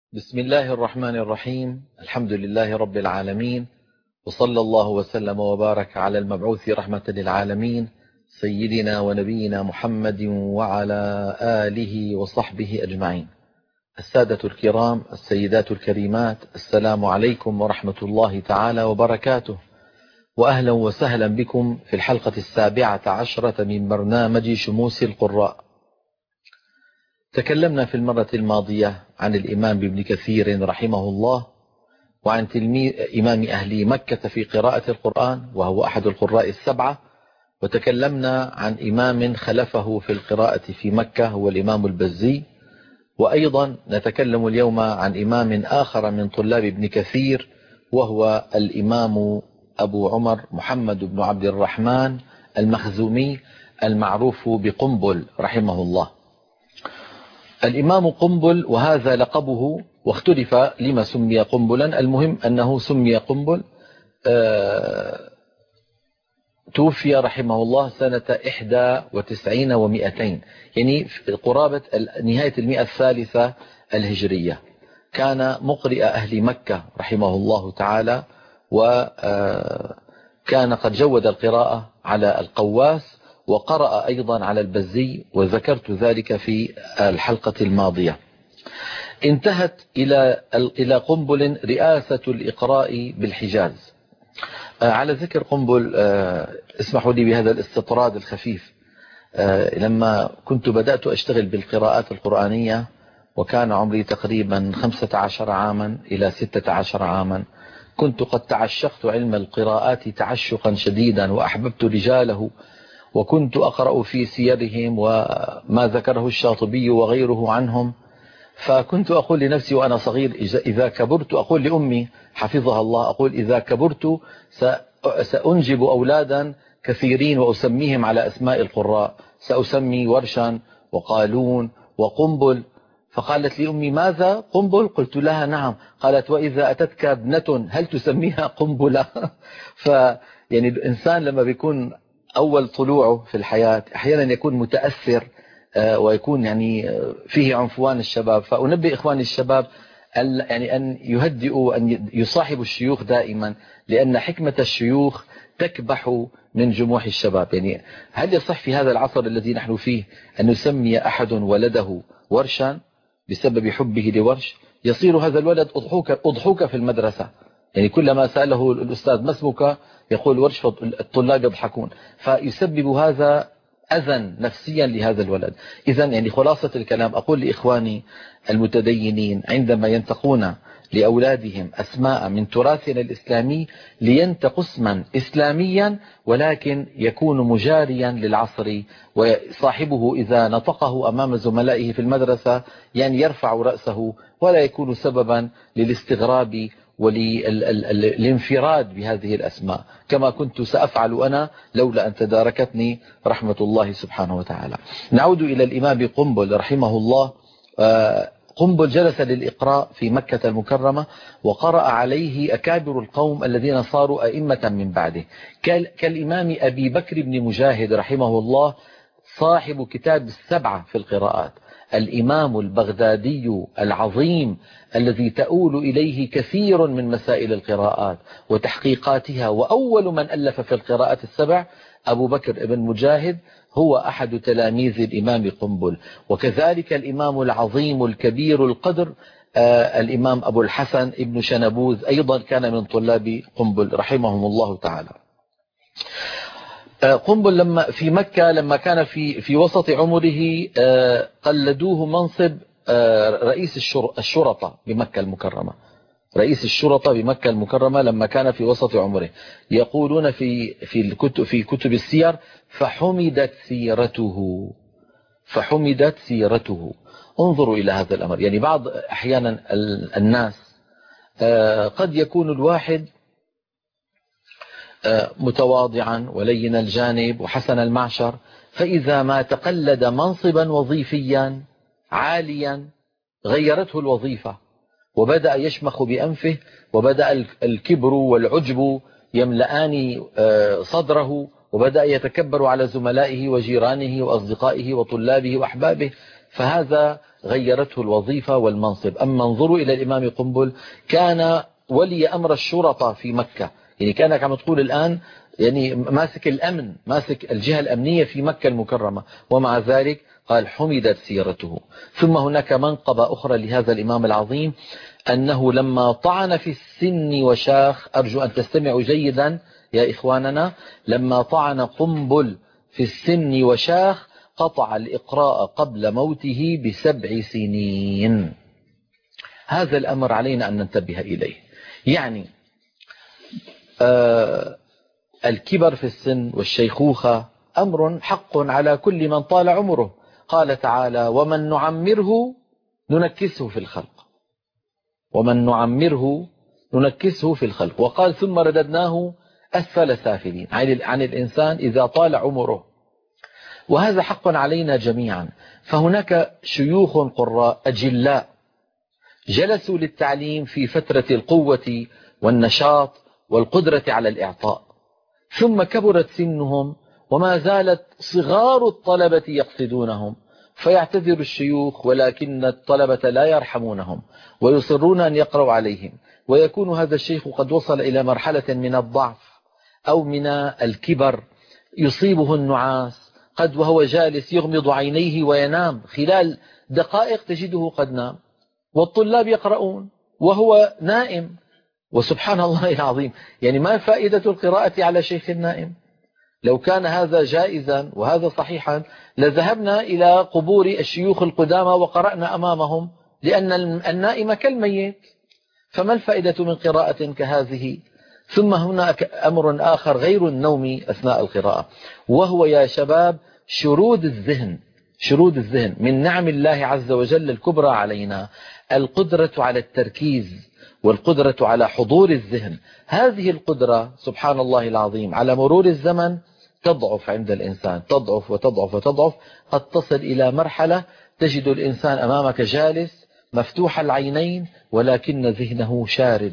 بسم الله الرحمن الرحيم. الحمد لله رب العالمين، وصلى الله وسلم وبارك على المبعوث رحمة للعالمين سيدنا ونبينا محمد وعلى آله وصحبه أجمعين. السادة الكرام، السيدات الكريمات، السلام عليكم ورحمة الله تعالى وبركاته، وأهلا وسهلا بكم في الحلقة 17 من برنامج شموس القراء. تكلمنا في المرة الماضية عن الإمام ابن كثير رحمه الله، وعن إمام أهل مكة في قراءة القرآن، وهو أحد القراء السبعة. وتكلمنا عن إمام خلفه في القراءة في مكة، هو الإمام البزي. وأيضا نتكلم اليوم عن إمام آخر من طلاب ابن كثير، وهو الإمام أبو عمر محمد بن عبد الرحمن المخزومي المعروف بقنبل رحمه الله. الإمام قنبل، وهذا لقبه، واختلف لما سمي قنبلا. المهم أنه سمي قنبل. توفي رحمه الله سنة 91 و200، يعني قرابة نهاية 100 الهجرية. كان مقرئ أهل مكة رحمه الله تعالى، وكان قد جود القراءة على القواس، وقرأ أيضا على البزي، وذكرت ذلك في الحلقة الماضية. انتهت إلى قنبل رئاسة الإقراء بالحجاز. على ذكر قنبل، اسمحوا لي بهذا الاستطراد الخفيف. لما كنت بدأت أشتغل بالقراءات القرآنية، وكان عمري تقريبا 15 عاما إلى 16 عاما، كنت قد تعشقت علم القراءات تعشقا شديدا، وأحببت رجاله، وكنت أقرأ في سيرهم وما ذكره الشاطبي وغيره عنهم. فكنت أقول لنفسي وأنا صغير، إذا كبرت، أقول لأمي حفظها الله، أقول إذا كبرت سأنجب أولادا كثيرين وأسميهم على أسماء القراء، سأسمي ورشا وقالون وقنبل. فقالت لي أمي: ماذا قنبل؟ قلت لها: نعم. قالت: وإذا أتتك ابنة هل تسميها قنبلة؟ يعني الإنسان لما بيكون أول طلوعه في الحياة أحيانا يكون متأثر، ويكون يعني فيه عنفوان الشباب. فأنبه إخواني الشباب يعني أن يهدئوا وأن يصاحبوا الشيوخ دائما، لأن حكمة الشيوخ تكبح من جموح الشباب. يعني هل يصح في هذا العصر الذي نحن فيه أن يسمي أحد ولده ورشا بسبب حبه لورش؟ يصير هذا الولد أضحوك في المدرسة. يعني كلما سأله الأستاذ: ما اسمك؟ يقول ورش، الطلاب يضحكون. فيسبب هذا أذى نفسيا لهذا الولد. إذا يعني خلاصة الكلام، أقول لإخواني المتدينين عندما ينتقون لأولادهم أسماء من تراثنا الإسلامي، لينتقوا اسما إسلاميا ولكن يكون مجاريا للعصر، وصاحبه إذا نطقه أمام زملائه في المدرسة يعني يرفع رأسه، ولا يكون سببا للاستغراب وللانفراد بهذه الأسماء، كما كنت سأفعل أنا لولا أن تداركتني رحمة الله سبحانه وتعالى. نعود إلى الإمام قنبل رحمه الله. قنبل جلس للإقراء في مكة المكرمة، وقرأ عليه أكابر القوم الذين صاروا أئمة من بعده، كالإمام أبي بكر بن مجاهد رحمه الله، صاحب كتاب السبعة في القراءات، الإمام البغدادي العظيم الذي تؤول إليه كثير من مسائل القراءات وتحقيقاتها. وأول من ألف في القراءات السبع أبو بكر بن مجاهد، هو أحد تلاميذ الإمام قنبل. وكذلك الإمام العظيم الكبير القدر الإمام أبو الحسن ابن شنبوذ أيضا كان من طلاب قنبل رحمهم الله تعالى. قنبل لما في مكة، لما كان في وسط عمره، قلدوه منصب رئيس الشرطة بمكة المكرمة. رئيس الشرطة بمكة المكرمة لما كان في وسط عمره، يقولون في كتب السير: فحمدت سيرته. انظروا إلى هذا الأمر. يعني بعض أحيانا الناس قد يكون الواحد متواضعا ولين الجانب وحسن المعشر، فإذا ما تقلد منصبا وظيفيا عاليا غيرته الوظيفة، وبدأ يشمخ بأنفه، وبدأ الكبر والعجب يملآن صدره، وبدأ يتكبر على زملائه وجيرانه وأصدقائه وطلابه وأحبابه. فهذا غيرته الوظيفة والمنصب. أما انظروا إلى الإمام قنبل، كان ولي أمر الشرطة في مكة، يعني كانك عم تقول الآن يعني ماسك الأمن، ماسك الجهة الأمنية في مكة المكرمة، ومع ذلك قال حمدت سيرته. ثم هناك منقبة أخرى لهذا الإمام العظيم، أنه لما طعن في السن وشاخ، أرجو أن تستمعوا جيدا يا إخواننا، لما طعن قنبل في السن وشاخ قطع الإقراء قبل موته ب7 سنين. هذا الأمر علينا أن ننتبه إليه. يعني الكبر في السن والشيخوخة أمر حق على كل من طال عمره. قال تعالى ومن نعمره ننكسه في الخلق، ومن نعمره ننكسه في الخلق. وقال ثم رددناه أسفل سافلين، عن الإنسان إذا طال عمره، وهذا حق علينا جميعا. فهناك شيوخ قراء أجلاء جلسوا للتعليم في فترة القوة والنشاط والقدرة على الإعطاء، ثم كبرت سنهم وما زالت صغار الطلبة يقصدونهم، فيعتذر الشيوخ ولكن الطلبة لا يرحمونهم ويصرون أن يقرأوا عليهم، ويكون هذا الشيخ قد وصل إلى مرحلة من الضعف أو من الكبر، يصيبه النعاس، قد وهو جالس يغمض عينيه وينام، خلال دقائق تجده قد نام، والطلاب يقرؤون وهو نائم. وسبحان الله العظيم، يعني ما فائدة القراءة على شيخ النائم؟ لو كان هذا جائزا وهذا صحيحا لذهبنا إلى قبور الشيوخ القدامى وقرأنا أمامهم، لأن النائم كالميت، فما الفائدة من قراءة كهذه؟ ثم هناك أمر آخر غير النوم أثناء القراءة، وهو يا شباب شرود الذهن. شرود الذهن من نعم الله عز وجل الكبرى علينا، القدرة على التركيز والقدرة على حضور الذهن. هذه القدرة سبحان الله العظيم على مرور الزمن تضعف عند الإنسان، تضعف وتضعف وتضعف، قد تصل إلى مرحلة تجد الإنسان أمامك جالس مفتوح العينين ولكن ذهنه شارد.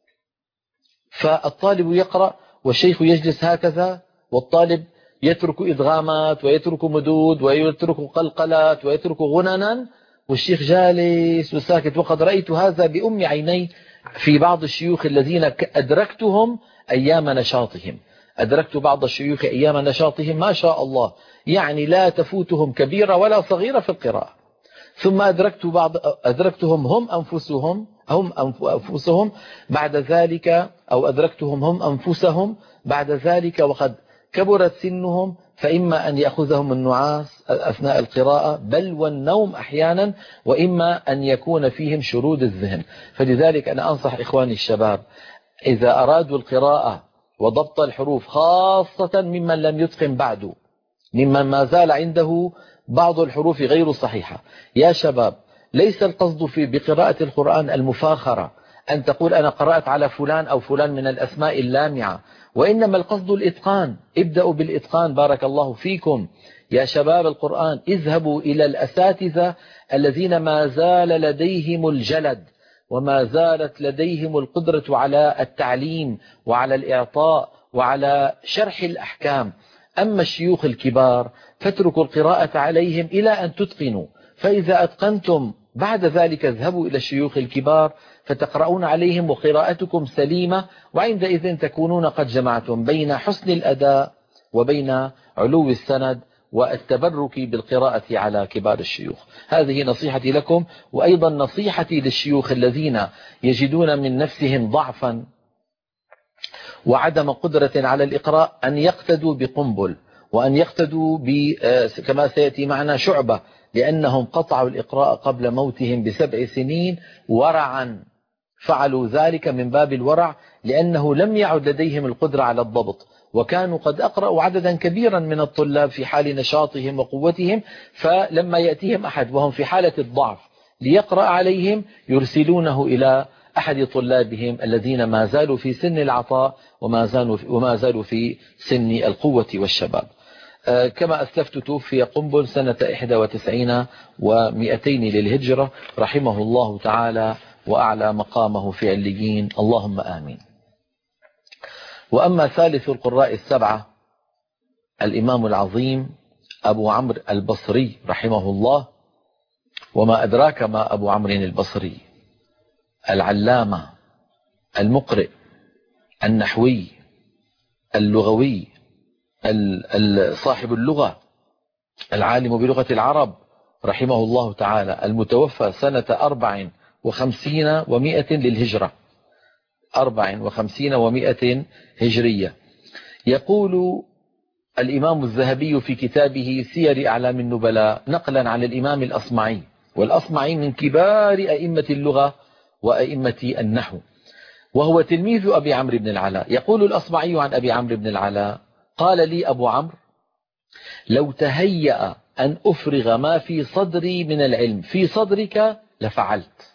فالطالب يقرأ والشيخ يجلس هكذا، والطالب يترك إدغامات ويترك مدود ويترك قلقلات ويترك غننا، والشيخ جالس وساكت. وقد رأيت هذا بأم عيني في بعض الشيوخ الذين أدركتهم أيام نشاطهم. أدركت بعض الشيوخ أيام نشاطهم ما شاء الله، يعني لا تفوتهم كبيرة ولا صغيرة في القراءة. ثم أدركتهم هم أنفسهم بعد ذلك، أو أدركتهم هم أنفسهم بعد ذلك وقد كبرت سنهم، فإما أن يأخذهم النعاس أثناء القراءة بل والنوم أحيانا، وإما أن يكون فيهم شرود الذهن. فلذلك أنا أنصح إخواني الشباب إذا أرادوا القراءة وضبط الحروف، خاصة ممن لم يتقن بعد، ممن ما زال عنده بعض الحروف غير صحيحة، يا شباب ليس القصد بقراءة القرآن المفاخرة، أن تقول أنا قرأت على فلان أو فلان من الأسماء اللامعة، وإنما القصد الإتقان. ابدأوا بالإتقان بارك الله فيكم يا شباب القرآن. اذهبوا إلى الأساتذة الذين ما زال لديهم الجلد وما زالت لديهم القدرة على التعليم وعلى الإعطاء وعلى شرح الأحكام. أما الشيوخ الكبار فاتركوا القراءة عليهم إلى أن تتقنوا، فإذا أتقنتم بعد ذلك اذهبوا إلى الشيوخ الكبار فتقرؤون عليهم وقراءتكم سليمة، وعندئذ تكونون قد جمعتم بين حسن الأداء وبين علو السند والتبرك بالقراءة على كبار الشيوخ. هذه نصيحتي لكم، وأيضا نصيحتي للشيوخ الذين يجدون من نفسهم ضعفا وعدم قدرة على الإقراء أن يقتدوا بقنبل، وأن يقتدوا كما سيأتي معنا شعبة، لأنهم قطعوا الإقراء قبل موتهم ب7 سنين ورعا. فعلوا ذلك من باب الورع، لأنه لم يعد لديهم القدرة على الضبط، وكانوا قد أقرأوا عددا كبيرا من الطلاب في حال نشاطهم وقوتهم، فلما يأتيهم أحد وهم في حالة الضعف ليقرأ عليهم يرسلونه إلى أحد طلابهم الذين ما زالوا في سن العطاء وما زالوا في سن القوة والشباب. كما أسلفت توفي قنبل سنة 91 و200 للهجرة رحمه الله تعالى، وأعلى مقامه في عليين، اللهم آمين. وأما ثالث القراء السبعة الإمام العظيم أبو عمرو البصري رحمه الله، وما أدراك ما أبو عمرو البصري، العلامة المقرئ النحوي اللغوي صاحب اللغة العالم بلغة العرب رحمه الله تعالى، المتوفى سنة 54 و100 للهجرة، 54 و100 هجرية. يقول الإمام الذهبي في كتابه سير أعلام النبلاء نقلا عن الإمام الأصمعي، والأصمعي من كبار أئمة اللغة وأئمة النحو، وهو تلميذ أبي عمرو بن العلاء. يقول الأصمعي عن أبي عمرو بن العلاء: قال لي أبو عمرو: لو تهيأ أن أفرغ ما في صدري من العلم في صدرك لفعلت.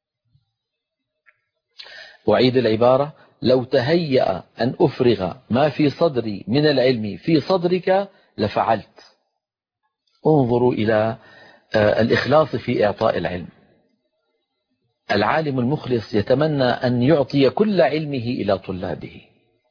أعيد العبارة: لو تهيأ أن أفرغ ما في صدري من العلم في صدرك لفعلت. انظروا إلى الإخلاص في إعطاء العلم. العالم المخلص يتمنى أن يعطي كل علمه إلى طلابه.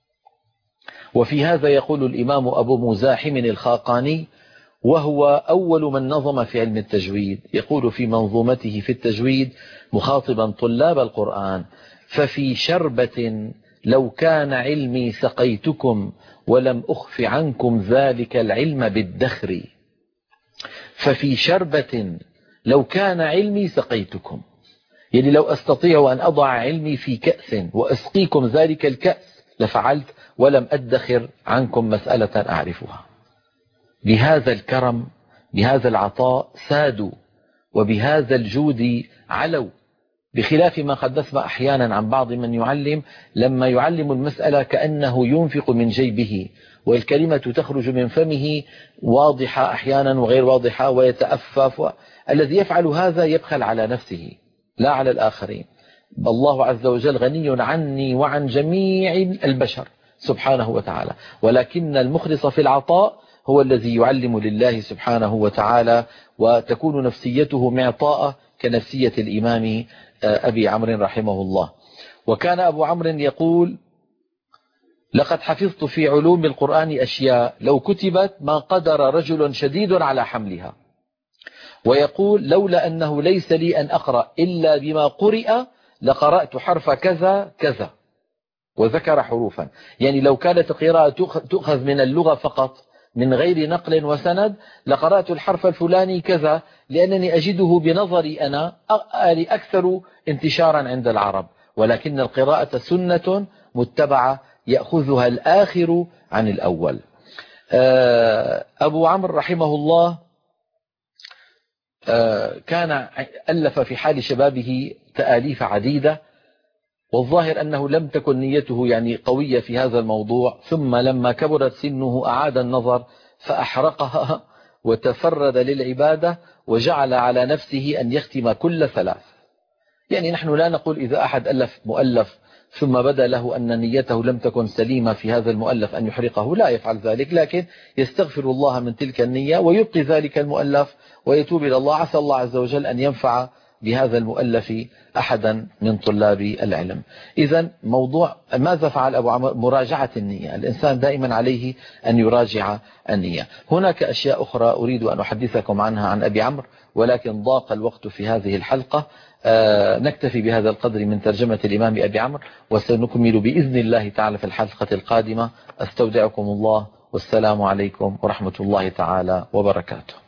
وفي هذا يقول الإمام أبو مزاحم الخاقاني، وهو أول من نظم في علم التجويد، يقول في منظومته في التجويد مخاطبا طلاب القرآن: ففي شربة لو كان علمي سقيتكم ولم أخف عنكم ذلك العلم بالدخر. ففي شربة لو كان علمي سقيتكم، يعني لو أستطيع أن أضع علمي في كأس وأسقيكم ذلك الكأس لفعلت، ولم أدخر عنكم مسألة أعرفها. بهذا الكرم، بهذا العطاء سادوا، وبهذا الجود علوا، بخلاف ما قد نسمع أحيانا عن بعض من يعلم، لما يعلم المسألة كأنه ينفق من جيبه، والكلمة تخرج من فمه واضحة أحيانا وغير واضحة ويتأفف. الذي يفعل هذا يبخل على نفسه لا على الآخرين. الله عز وجل غني عني وعن جميع البشر سبحانه وتعالى، ولكن المخلص في العطاء هو الذي يعلم لله سبحانه وتعالى، وتكون نفسيته معطاءة كنفسية الإمام أبي عمرو رحمه الله. وكان أبو عمرو يقول: لقد حفظت في علوم القرآن أشياء لو كتبت ما قدر رجل شديد على حملها. ويقول: لولا أنه ليس لي أن أقرأ إلا بما قرئ لقرأت حرف كذا كذا، وذكر حروفا. يعني لو كانت القراءة تؤخذ من اللغة فقط من غير نقل وسند لقرأت الحرف الفلاني كذا، لأنني أجده بنظري أنا أكثر انتشارا عند العرب. ولكن القراءة سنة متبعة يأخذها الآخر عن الأول. أبو عمرو رحمه الله كان ألف في حال شبابه تآليف عديدة، والظاهر أنه لم تكن نيته يعني قوية في هذا الموضوع، ثم لما كبرت سنه أعاد النظر فأحرقها وتفرد للعبادة، وجعل على نفسه أن يختم كل 3. يعني نحن لا نقول إذا أحد ألف مؤلف ثم بدا له أن نيته لم تكن سليمة في هذا المؤلف أن يحرقه، لا يفعل ذلك، لكن يستغفر الله من تلك النية ويبقي ذلك المؤلف ويتوب إلى الله، عسى الله عز وجل أن ينفع بهذا المؤلف أحدا من طلاب العلم. إذن موضوع ماذا فعل أبو عمرو؟ مراجعة النية. الإنسان دائما عليه أن يراجع النية. هناك أشياء أخرى أريد أن أحدثكم عنها عن أبي عمرو، ولكن ضاق الوقت في هذه الحلقة. نكتفي بهذا القدر من ترجمة الإمام أبي عمرو، وسنكمل بإذن الله تعالى في الحلقة القادمة. أستودعكم الله، والسلام عليكم ورحمة الله تعالى وبركاته.